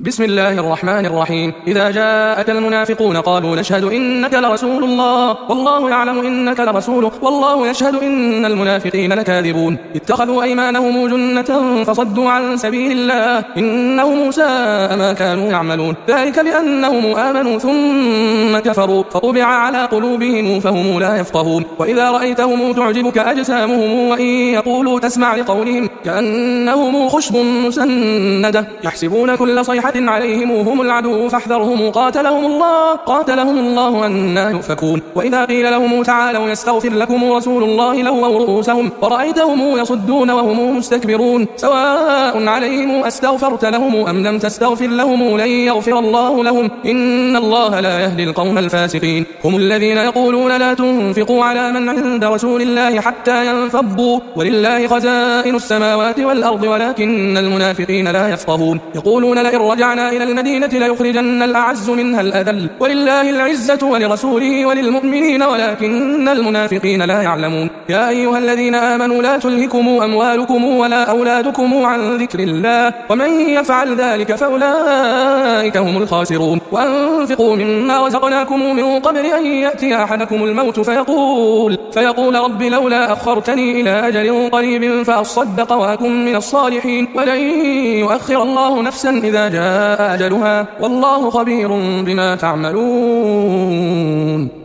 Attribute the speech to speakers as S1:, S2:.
S1: بسم الله الرحمن الرحيم. إذا جاءك المنافقون قالوا نشهد إنك لرسول الله والله يعلم إنك لرسوله والله يشهد إن المنافقين لكاذبون. اتخذوا أيمانهم جنة فصدوا عن سبيل الله إنهم ساء ما كانوا يعملون. ذلك بأنهم آمنوا ثم كفروا فطبع على قلوبهم فهم لا يفقهون. وإذا رأيتهم تعجبك أجسامهم وإن يقولوا تسمع لقولهم كأنهم خشب مسندة يحسبون كل صيحة عليهم هم العدو فاحذرهم قاتلهم الله أنى يؤفكون. وإذا قيل لهم تعالوا يستغفر لكم رسول الله لووا رؤوسهم ورأيتهم يصدون وهم مستكبرون. سواء عليهم أستغفرت لهم أم لم تستغفر لهم لن يغفر الله لهم إن الله لا يهدي القوم الفاسقين. هم الذين يقولون لا تنفقوا على من عند رسول الله حتى ينفضوا ولله خزائن السماوات والأرض ولكن المنافقين لا يفقهون. يقولون لئن رجعنا إلى المدينة ليخرجن الأعز منها الأذل ولله العزة ولرسوله وللمؤمنين ولكن المنافقين لا يعلمون. يا أيها الذين آمنوا لا تلهكم أموالكم ولا أولادكم عن ذكر الله ومن يفعل ذلك فأولئك هم الخاسرون. وأنفقوا مما رزقناكم من قبل أن يأتي أحدكم الموت فيقول رب لولا أخرتني إلى أجل قريب فأصدق وأكن من الصالحين ولن يؤخر الله نفسا إذا جاء أجلها والله خبير بما تعملون.